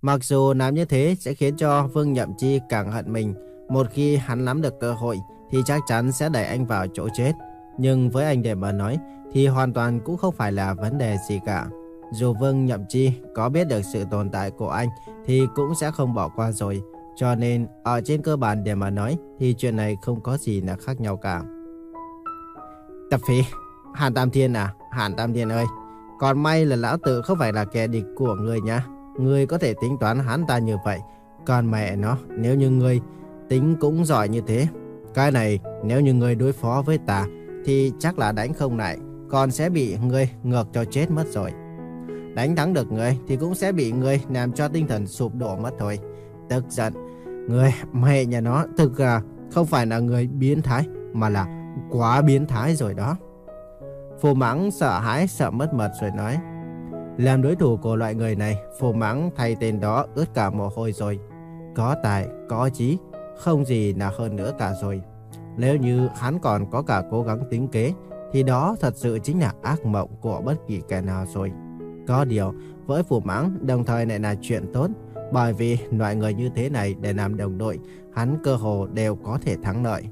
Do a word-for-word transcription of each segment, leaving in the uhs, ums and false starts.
Mặc dù làm như thế sẽ khiến cho Vương Nhậm Chi càng hận mình, một khi hắn nắm được cơ hội thì chắc chắn sẽ đẩy anh vào chỗ chết. Nhưng với anh để mà nói thì hoàn toàn cũng không phải là vấn đề gì cả. Dù Vương Nhậm Chi có biết được sự tồn tại của anh thì cũng sẽ không bỏ qua rồi. Cho nên ở trên cơ bản để mà nói thì chuyện này không có gì là khác nhau cả. Tập Phi, Hàn Tam Thiên à, Hàn Tam Thiên ơi, còn may là lão tử không phải là kẻ địch của người nhá. Ngươi có thể tính toán hắn ta như vậy. Còn mẹ nó, nếu như ngươi tính cũng giỏi như thế, cái này nếu như ngươi đối phó với ta thì chắc là đánh không lại, còn sẽ bị ngươi ngược cho chết mất rồi. Đánh thắng được ngươi thì cũng sẽ bị ngươi làm cho tinh thần sụp đổ mất thôi. Tức giận, ngươi mẹ nhà nó thực là không phải là người biến thái mà là quá biến thái rồi đó. Phù Mãng sợ hãi sợ mất mật rồi nói. Làm đối thủ của loại người này, Phù Mãng thay tên đó ướt cả mồ hôi rồi. Có tài, có trí, không gì là hơn nữa cả rồi. Nếu như hắn còn có cả cố gắng tính kế thì đó thật sự chính là ác mộng của bất kỳ kẻ nào rồi. Có điều, với Phù Mãng đồng thời lại là chuyện tốt, bởi vì loại người như thế này để làm đồng đội, hắn cơ hồ đều có thể thắng lợi.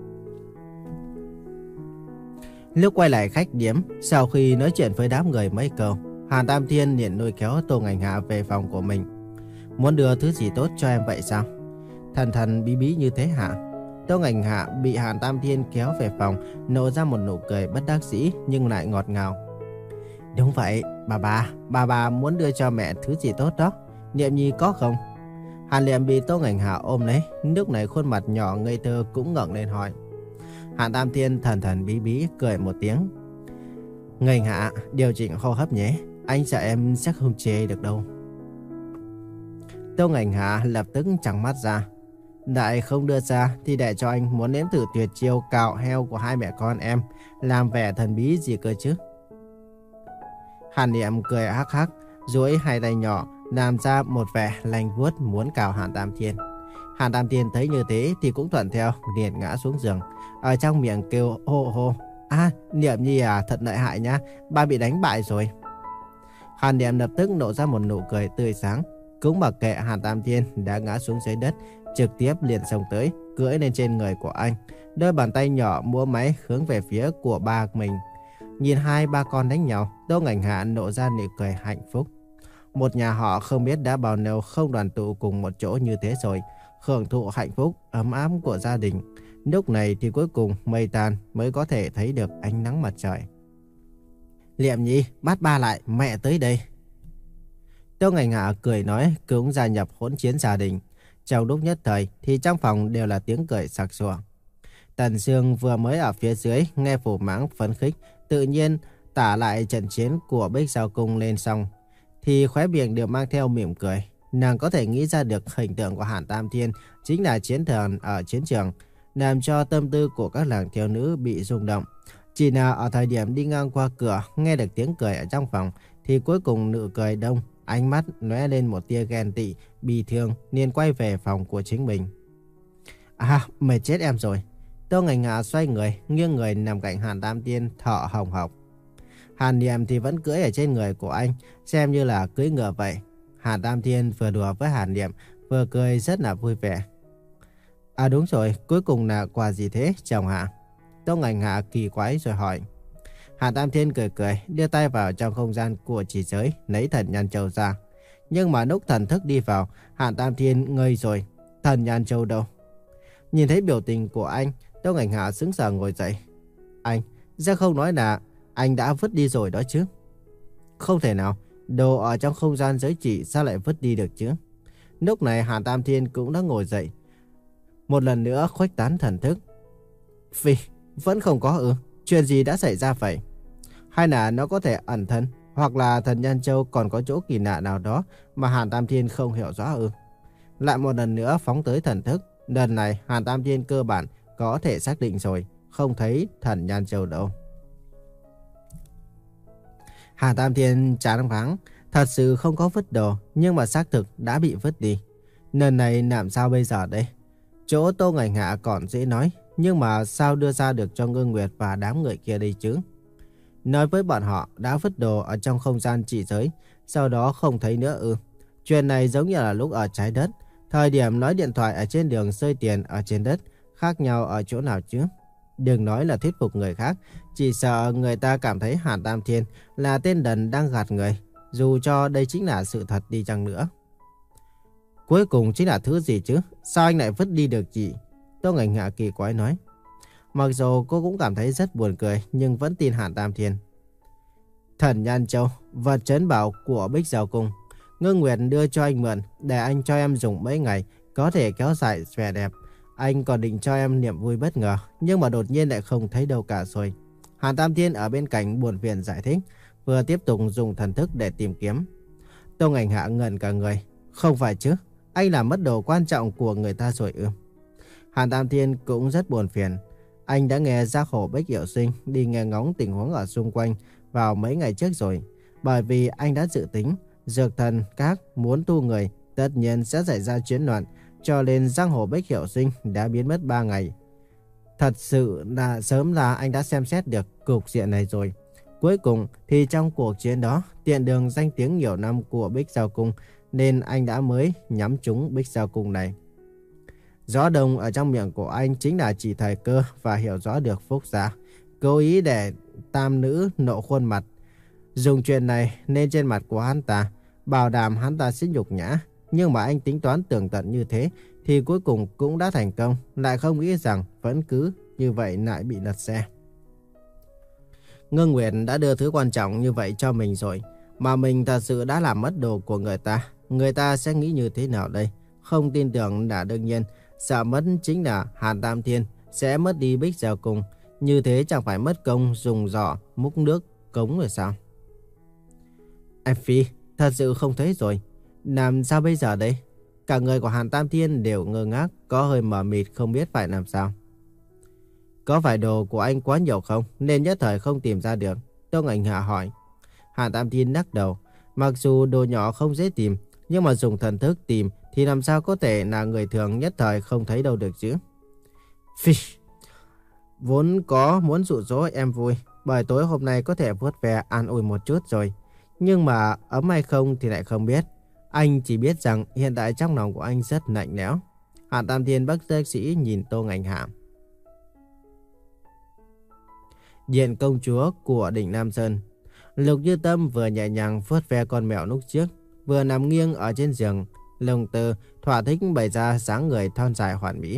Lúc quay lại khách điếm, sau khi nói chuyện với đám người mấy câu, Hàn Tam Thiên liền lôi kéo Tô Ngành Hạ về phòng của mình. Muốn đưa thứ gì tốt cho em vậy sao? Thần thần bí bí như thế hả? Tô Ngành Hạ bị Hàn Tam Thiên kéo về phòng, nở ra một nụ cười bất đắc dĩ nhưng lại ngọt ngào. Đúng vậy, bà bà, bà bà muốn đưa cho mẹ thứ gì tốt đó. Niệm Nhi có không? Hàn Liệm bị Tô Ngành Hạ ôm lấy, lúc này khuôn mặt nhỏ ngây thơ cũng ngẩng lên hỏi. Hàn Tam Thiên thần thần bí bí cười một tiếng. Ngành Hạ, điều chỉnh hô hấp nhé, anh sợ em sẽ không chê được đâu. Tô Ngành Hạ lập tức trắng mắt ra. Đại không đưa ra thì để cho anh muốn nếm thử tuyệt chiêu cạo heo của hai mẹ con em, làm vẻ thần bí gì cơ chứ. Hàn Niệm cười hắc hắc, duỗi hai tay nhỏ làm ra một vẻ lanh vuốt muốn cào Hàn Tam Thiên. Hàn Tam Thiên thấy như thế thì cũng thuận theo, liền ngã xuống giường, ở trong miệng kêu hô hô. À, Niệm Nhi à, thật lợi hại nhá, ba bị đánh bại rồi. Hàn Niệm lập tức nổ ra một nụ cười tươi sáng, cũng mặc kệ Hàn Tam Thiên đã ngã xuống dưới đất, trực tiếp liền xông tới, cưỡi lên trên người của anh, đôi bàn tay nhỏ múa máy hướng về phía của ba mình. Nhìn hai ba con đánh nhau, Tô Ngành Hạ nổ ra nụ cười hạnh phúc. Một nhà họ không biết đã bao lâu không đoàn tụ cùng một chỗ như thế rồi, hưởng thụ hạnh phúc ấm áp của gia đình. Lúc này thì cuối cùng mây tan mới có thể thấy được ánh nắng mặt trời. Liệm Nhi, bắt ba lại, mẹ tới đây. Tô Ngành Hạ cười nói, cũng gia nhập hỗn chiến gia đình. Trong lúc nhất thời thì trong phòng đều là tiếng cười sặc sụa. Tần Sương vừa mới ở phía dưới nghe Phù Mãng phấn khích, tự nhiên tả lại trận chiến của Bích Giao Cung lên xong, thì khóe miệng đều mang theo mỉm cười. Nàng có thể nghĩ ra được hình tượng của Hàn Tam Thiên chính là chiến thần ở chiến trường, làm cho tâm tư của các nàng thiếu nữ bị rung động. Chỉ là ở thời điểm đi ngang qua cửa nghe được tiếng cười ở trong phòng thì cuối cùng nụ cười đông, ánh mắt lóe lên một tia ghen tị, bi thương, liền quay về phòng của chính mình. À, mệt chết em rồi. Tô Ngành Hạ xoay người, nghiêng người nằm cạnh Hàn Tam Thiên thở hồng hộc. Hàn Niệm thì vẫn cưỡi ở trên người của anh, xem như là cưỡi ngựa vậy. Hàn Tam Thiên vừa đùa với Hàn Niệm, vừa cười rất là vui vẻ. À đúng rồi, cuối cùng là quà gì thế chồng hạ? Tô Ngành Hạ kỳ quái rồi hỏi. Hàn Tam Thiên cười cười, đưa tay vào trong không gian của chỉ giới, lấy thần nhan châu ra. Nhưng mà lúc thần thức đi vào, Hàn Tam Thiên ngây rồi. Thần nhan châu đâu? Nhìn thấy biểu tình của anh, Tô Ngành Hạ sững sờ ngồi dậy. Anh, sẽ không nói là anh đã vứt đi rồi đó chứ? Không thể nào, đồ ở trong không gian giới chỉ sao lại vứt đi được chứ? Lúc này Hàn Tam Thiên cũng đã ngồi dậy, một lần nữa khuếch tán thần thức. Phi, vẫn không có ư? Chuyện gì đã xảy ra vậy? Hay là nó có thể ẩn thân, hoặc là thần Nhan Châu còn có chỗ kỳ lạ nào đó mà Hàn Tam Thiên không hiểu rõ ư? Lại một lần nữa phóng tới thần thức. Lần này Hàn Tam Thiên cơ bản có thể xác định rồi, không thấy thần Nhan Châu đâu. Hàn Tam Thiên chán váng, thật sự không có vứt đồ, nhưng mà xác thực đã bị vứt đi. Lần này làm sao bây giờ đây? Chỗ Tô Ngành Hạ còn dễ nói, nhưng mà sao đưa ra được cho Ngưng Nguyệt và đám người kia đi chứ? Nói với bọn họ đã vứt đồ ở trong không gian chỉ giới, sau đó không thấy nữa ư? Chuyện này giống như là lúc ở trái đất. Thời điểm nói điện thoại ở trên đường xơi tiền ở trên đất khác nhau ở chỗ nào chứ? Đừng nói là thuyết phục người khác, chỉ sợ người ta cảm thấy Hàn Tam Thiên là tên đần đang gạt người, dù cho đây chính là sự thật đi chăng nữa. Cuối cùng chính là thứ gì chứ? Sao anh lại vứt đi được chị? Tô Ngành Hạ kỳ quái nói. Mặc dù cô cũng cảm thấy rất buồn cười, nhưng vẫn tin Hàn Tam Thiên. Thần Nhan Châu, vật trấn bảo của Bích Giao Cung. Ngưng Nguyệt đưa cho anh mượn, để anh cho em dùng mấy ngày, có thể kéo dài vẻ đẹp. Anh còn định cho em niềm vui bất ngờ, nhưng mà đột nhiên lại không thấy đâu cả rồi. Hàn Tam Thiên ở bên cạnh buồn phiền giải thích, vừa tiếp tục dùng thần thức để tìm kiếm. Tô Ngành Hạ ngẩn cả người. Không phải chứ, anh làm mất đồ quan trọng của người ta rồi ư? Hàn Tam Thiên cũng rất buồn phiền. Anh đã nghe Giác Hổ Bích Hiệu Sinh đi nghe ngóng tình huống ở xung quanh vào mấy ngày trước rồi. Bởi vì anh đã dự tính Dược Thần Các muốn tu người, tất nhiên sẽ xảy ra chiến loạn, cho nên Giác Hổ Bích Hiệu Sinh đã biến mất ba ngày. Thật sự là sớm là anh đã xem xét được cục diện này rồi. Cuối cùng thì trong cuộc chiến đó, tiện đường danh tiếng nhiều năm của Bích Giao Cung, nên anh đã mới nhắm trúng Bích Giao Cung này. Gió đông ở trong miệng của anh chính là chỉ thời cơ và hiểu rõ được Phúc Gia, cố ý để tam nữ nộ khuôn mặt. Dùng chuyện này nên trên mặt của hắn ta, bảo đảm hắn ta sẽ nhục nhã. Nhưng mà anh tính toán tường tận như thế thì cuối cùng cũng đã thành công, lại không nghĩ rằng vẫn cứ như vậy lại bị lật xe. Ngưng Nguyệt đã đưa thứ quan trọng như vậy cho mình rồi, mà mình thật sự đã làm mất đồ của người ta. Người ta sẽ nghĩ như thế nào đây? Không tin tưởng là đương nhiên, sợ mất chính là Hàn Tam Thiên sẽ mất đi Bích Giao Cung. Như thế chẳng phải mất công dùng giỏ múc nước cống rồi sao? Em Phi, thật sự không thấy rồi. Làm sao bây giờ đây? Cả người của Hàn Tam Thiên đều ngơ ngác, có hơi mờ mịt không biết phải làm sao. Có phải đồ của anh quá nhiều không, nên nhất thời không tìm ra được? Tô Ngành Hạ hỏi. Hàn Tam Thiên lắc đầu. Mặc dù đồ nhỏ không dễ tìm, nhưng mà dùng thần thức tìm thì làm sao có thể là người thường nhất thời không thấy đâu được chứ? Phi, vốn có muốn dụ dỗ em vui, bởi tối hôm nay có thể vuốt ve an ủi một chút rồi. Nhưng mà ấm hay không thì lại không biết. Anh chỉ biết rằng hiện tại trong lòng của anh rất lạnh lẽo. Hàn Tam Thiên bất đắc dĩ nhìn Tô Ngành Hạ. Điện công chúa của đỉnh Nam Sơn. Lục Như Tâm vừa nhẹ nhàng vuốt ve con mèo lúc trước, vừa nằm nghiêng ở trên giường, lồng tơ thỏa thích bày ra dáng người thon dài hoàn mỹ.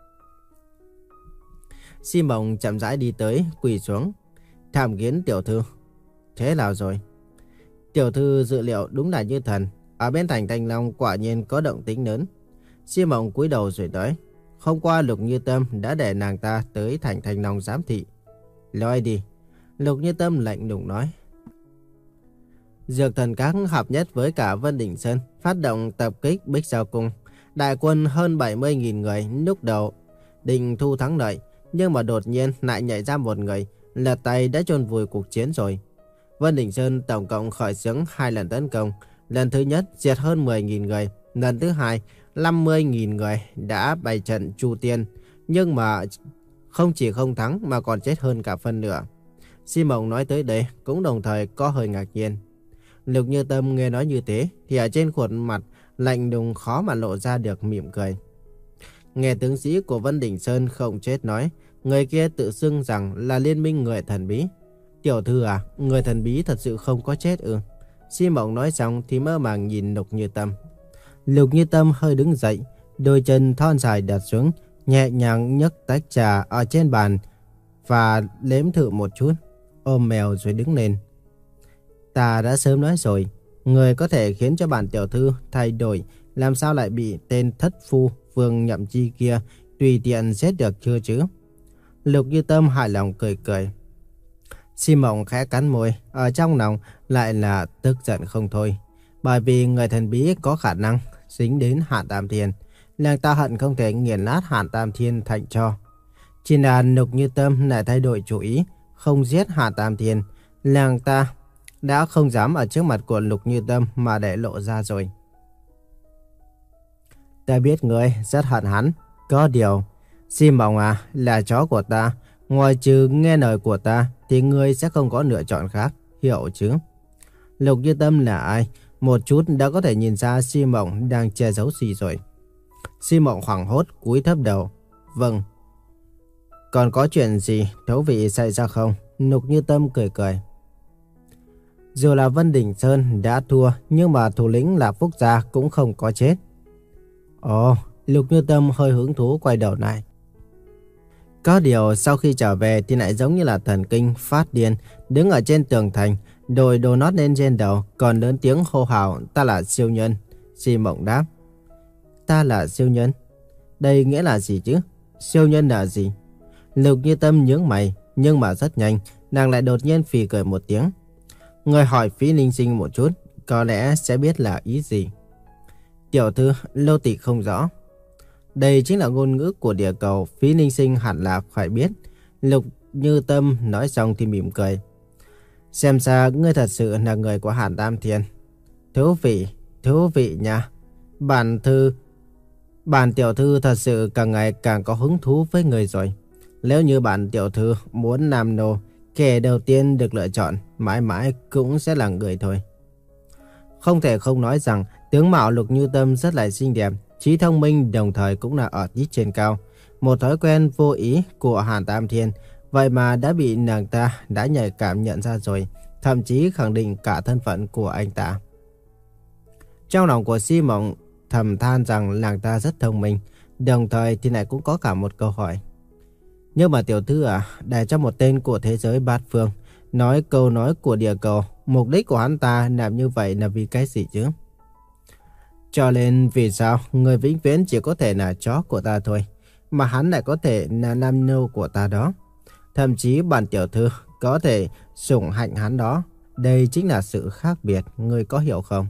Si Mộng chậm rãi đi tới, quỳ xuống. Tham kiến tiểu thư. Thế nào rồi? Tiểu thư dự liệu đúng là như thần. Ở bên thành Thanh Long quả nhiên có động tĩnh lớn. Si Mộng cúi đầu rồi nói. Hôm qua Lục Như Tâm đã để nàng ta tới thành Thanh Long giám thị. Nói đi. Lục Như Tâm lạnh lùng nói. Dược Thần Các hợp nhất với cả Vân Đỉnh Sơn phát động tập kích Bích Giao Cung. Đại quân hơn bảy mươi nghìn người lúc đầu định thu thắng lợi, nhưng mà đột nhiên lại nhảy ra một người, lật tay đã chôn vùi cuộc chiến rồi. Vân Đỉnh Sơn tổng cộng khởi xướng hai lần tấn công. Lần thứ nhất diệt hơn mười nghìn người, lần thứ hai năm mươi nghìn người đã bày trận chu tiên, nhưng mà không chỉ không thắng mà còn chết hơn cả phân nửa. Si Mộng nói tới đây cũng đồng thời có hơi ngạc nhiên. Lục Như Tâm nghe nói như thế thì ở trên khuôn mặt lạnh lùng khó mà lộ ra được mỉm cười. Nghe tướng sĩ của Vân Đỉnh Sơn không chết nói, người kia tự xưng rằng là liên minh người thần bí. Tiểu thư à, người thần bí thật sự không có chết ư? Si Mộng nói xong thì mơ màng nhìn Lục Như Tâm. Lục Như Tâm hơi đứng dậy, đôi chân thon dài đặt xuống, nhẹ nhàng nhấc tách trà ở trên bàn và nếm thử một chút, ôm mèo rồi đứng lên. Ta đã sớm nói rồi, người có thể khiến cho bản tiểu thư thay đổi, làm sao lại bị tên thất phu Vương Nhậm Chi kia tùy tiện giết được chưa chứ? Lục Như Tâm hài lòng cười cười. Si Mộng khẽ cắn môi, ở trong lòng lại là tức giận không thôi. Bởi vì người thần bí có khả năng dính đến Hàn Tam Thiên, nàng ta hận không thể nghiền nát Hàn Tam Thiên thành tro. Chỉ là Lục Như Tâm lại thay đổi chủ ý, không giết Hàn Tam Thiên, nàng ta đã không dám ở trước mặt của Lục Như Tâm mà để lộ ra rồi. Ta biết ngươi rất hận hắn, có điều, Si Mộng à, là chó của ta, ngoài trừ nghe lời của ta thì ngươi sẽ không có lựa chọn khác, hiểu chứ? Lục Như Tâm là ai? Một chút đã có thể nhìn ra Si Mộng đang che giấu gì rồi. Si Mộng hoảng hốt cúi thấp đầu. Vâng. Còn có chuyện gì thú vị xảy ra không? Lục Như Tâm cười cười. Dù là Vân Đình Sơn đã thua, nhưng mà thủ lĩnh là Phúc Gia cũng không có chết. Ồ, Lục Như Tâm hơi hứng thú quay đầu lại. Có điều sau khi trở về thì lại giống như là thần kinh phát điên, đứng ở trên tường thành, đội đồ nót lên trên đầu, còn lớn tiếng hô hào ta là siêu nhân. Si Mộng đáp. Ta là siêu nhân? Đây nghĩa là gì chứ? Siêu nhân là gì? Lục Như Tâm nhướng mày, nhưng mà rất nhanh, nàng lại đột nhiên phì cười một tiếng. Người hỏi Phí Ninh Sinh một chút, có lẽ sẽ biết là ý gì. Tiểu thư, Lô Tỳ không rõ. Đây chính là ngôn ngữ của địa cầu, Phí Ninh Sinh hẳn là phải biết. Lục Như Tâm nói xong thì mỉm cười. Xem ra ngươi thật sự là người của Hàn Tam Thiên. Thú vị, thú vị nha. Bản thư, bản tiểu thư thật sự càng ngày càng có hứng thú với người rồi. Nếu như bản tiểu thư muốn làm nô, kẻ đầu tiên được lựa chọn mãi mãi cũng sẽ là người thôi. Không thể không nói rằng tướng mạo Lục Như Tâm rất là xinh đẹp, trí thông minh đồng thời cũng là ở tít trên cao. Một thói quen vô ý của Hàn Tam Thiên, vậy mà đã bị nàng ta đã nhạy cảm nhận ra rồi, thậm chí khẳng định cả thân phận của anh ta. Trong lòng của Si Mộng thầm than rằng nàng ta rất thông minh, đồng thời thì lại cũng có cả một câu hỏi. Nhưng mà tiểu thư à, để cho một tên của thế giới bát phương nói câu nói của địa cầu, mục đích của hắn ta làm như vậy là vì cái gì chứ? Cho nên vì sao người vĩnh viễn chỉ có thể là chó của ta thôi, mà hắn lại có thể là nam nô của ta đó? Thậm chí bản tiểu thư có thể sủng hạnh hắn đó. Đây chính là sự khác biệt, người có hiểu không?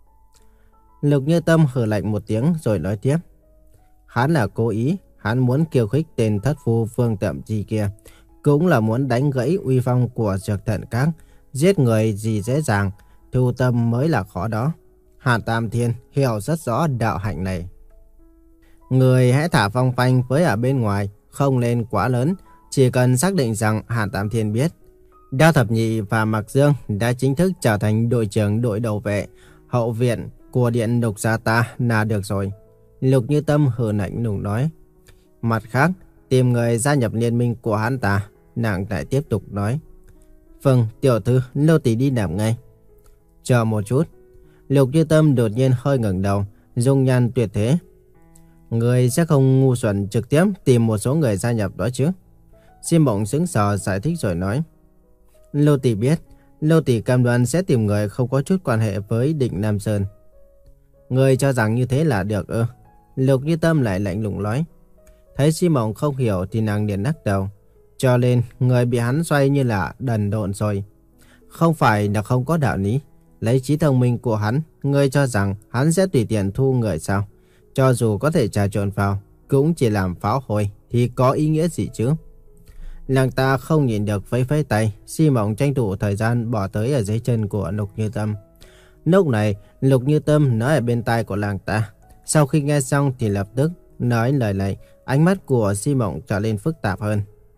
Lục Như Tâm hừ lạnh một tiếng rồi nói tiếp. Hắn là cố ý, hắn muốn khiêu khích tên thất phu Phương Tậm Chi kia, cũng là muốn đánh gãy uy phong của Dược Thần Các. Giết người gì dễ dàng, thu tâm mới là khó đó. Hàn Tam Thiên hiểu rất rõ đạo hạnh này. Người hãy thả phong phanh với ở bên ngoài, không nên quá lớn, chỉ cần xác định rằng Hàn Tam Thiên biết. Đao Thập Nhị và Mạc Dương đã chính thức trở thành đội trưởng đội đầu vệ hậu viện của điện Lục gia ta là được rồi. Lục Như Tâm hừ lạnh lùng nói. Mặt khác, tìm người gia nhập liên minh của hắn ta. Nàng lại tiếp tục nói. Vâng, tiểu thư, Lô Tỳ đi làm ngay. Chờ một chút. Lục Như Tâm đột nhiên hơi ngẩng đầu, dung nhan tuyệt thế. Người sẽ không ngu xuẩn trực tiếp tìm một số người gia nhập đó chứ? Si Mộng sững sờ giải thích rồi nói. Lô Tỳ biết, Lô Tỳ cam đoan sẽ tìm người không có chút quan hệ với Định Nam Sơn. Người cho rằng như thế là được ư? Lục Như Tâm lại lạnh lùng nói. Thấy Si Mộng không hiểu thì nàng liền lắc đầu. Cho nên người bị hắn xoay như là đần độn rồi. Không phải là không có đạo lý. Lấy trí thông minh của hắn, ngươi cho rằng hắn sẽ tùy tiện thu người sao? Cho dù có thể trà trộn vào, cũng chỉ làm pháo hôi thì có ý nghĩa gì chứ? Nàng ta không nhìn được vẫy vẫy tay, Si Mộng tranh thủ thời gian bỏ tới ở dưới chân của Lục Như Tâm. Lúc này, Lục Như Tâm nói ở bên tai của nàng ta. Sau khi nghe xong thì lập tức nói lời này, ánh mắt của Si Mộng trở nên phức tạp hơn.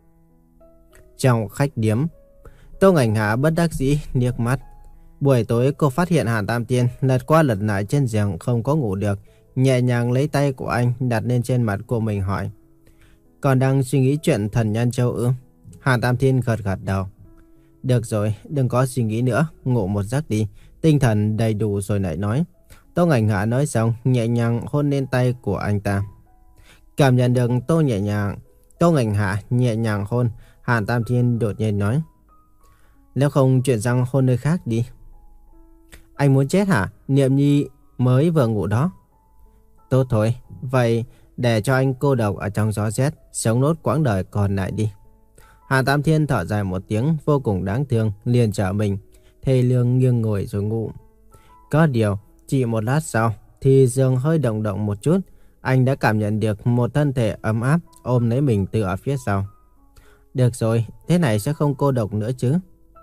Trong khách điếm, Tô Ngành Hạ bất đắc dĩ liếc mắt. Buổi tối cô phát hiện Hàn Tam Thiên lật qua lật lại trên giường không có ngủ được, nhẹ nhàng lấy tay của anh đặt lên trên mặt của mình hỏi. Còn đang suy nghĩ chuyện thần Nhân Châu ư? Hàn Tam Thiên gật gật đầu. Được rồi, đừng có suy nghĩ nữa, ngủ một giấc đi, tinh thần đầy đủ rồi lại nói. Tô Ngành Hạ nói xong, nhẹ nhàng hôn lên tay của anh ta. Cảm nhận được Tô nhẹ nhàng, Tô Ngành Hạ nhẹ nhàng hôn, Hàn Tam Thiên đột nhiên nói. Nếu không chuyển sang hôn nơi khác đi. Anh muốn chết hả? Niệm Nhi mới vừa ngủ đó. Tốt thôi, vậy để cho anh cô độc ở trong gió rét, sống nốt quãng đời còn lại đi. Hàn Tam Thiên thở dài một tiếng vô cùng đáng thương, liền trở mình, thê lương nghiêng ngồi rồi ngủ. Có điều, chỉ một lát sau, thì giường hơi động động một chút, anh đã cảm nhận được một thân thể ấm áp ôm lấy mình từ ở phía sau. Được rồi, thế này sẽ không cô độc nữa chứ.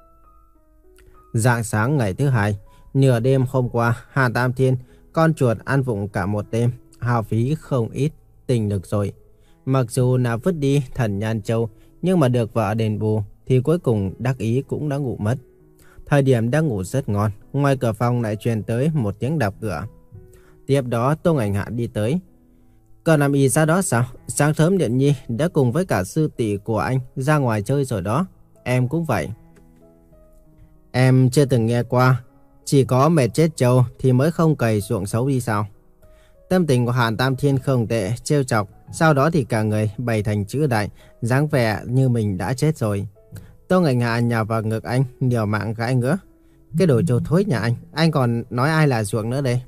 Rạng sáng ngày thứ hai, nửa đêm hôm qua, Hàn Tam Thiên, con chuột ăn vụng cả một đêm, hao phí không ít, tỉnh được rồi. Mặc dù là vứt đi thần Nhan Châu, nhưng mà được vợ đền bù, thì cuối cùng đắc ý cũng đã ngủ mất. Thời điểm đang ngủ rất ngon, ngoài cửa phòng lại truyền tới một tiếng đập cửa. Tiếp đó Tô Ngạnh Hạ đi tới. Còn làm gì ra đó sao? Sáng sớm Điện Nhi đã cùng với cả sư tỷ của anh ra ngoài chơi rồi đó. Em cũng vậy. Em chưa từng nghe qua, chỉ có mệt chết trâu thì mới không cày ruộng xấu đi sao? Tâm tình của Hàn Tam Thiên không tệ, trêu chọc. Sau đó thì cả người bày thành chữ đại, dáng vẻ như mình đã chết rồi. Tô Ngạnh Hạ nhào vào ngực anh, liều mạng gãi ngứa. Cái đồ trâu thối nhà anh, anh còn nói ai là ruộng nữa đây?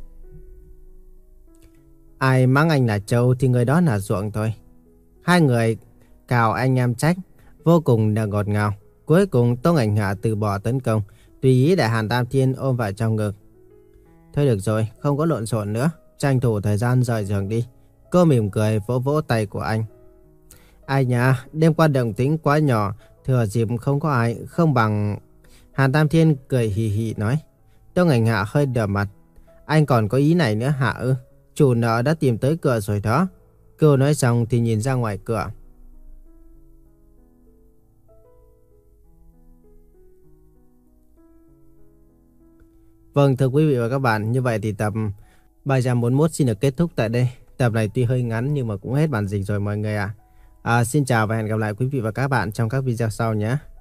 Ai mắng anh là trâu thì người đó là ruộng thôi. Hai người cào anh em trách, vô cùng là ngọt ngào. Cuối cùng Tô Ngạnh Hạ từ bỏ tấn công, tùy ý để Hàn Tam Thiên ôm vào trong ngực. Thôi được rồi, không có lộn xộn nữa, tranh thủ thời gian rời giường đi. Cô mỉm cười vỗ vỗ tay của anh. Ai nhá, đêm qua động tĩnh quá nhỏ, thừa dịp không có ai, không bằng... Hàn Tam Thiên cười hì hì nói. Tô Ngạnh Hạ hơi đờ mặt. Anh còn có ý này nữa hả ư? Chủ nợ đã tìm tới cửa rồi đó. Cô nói xong thì nhìn ra ngoài cửa. Vâng, thưa quý vị và các bạn, như vậy thì tập ba trăm bốn mươi mốt xin được kết thúc tại đây. Tập này tuy hơi ngắn nhưng mà cũng hết bản dịch rồi mọi người ạ. À. À, xin chào và hẹn gặp lại quý vị và các bạn trong các video sau nhé.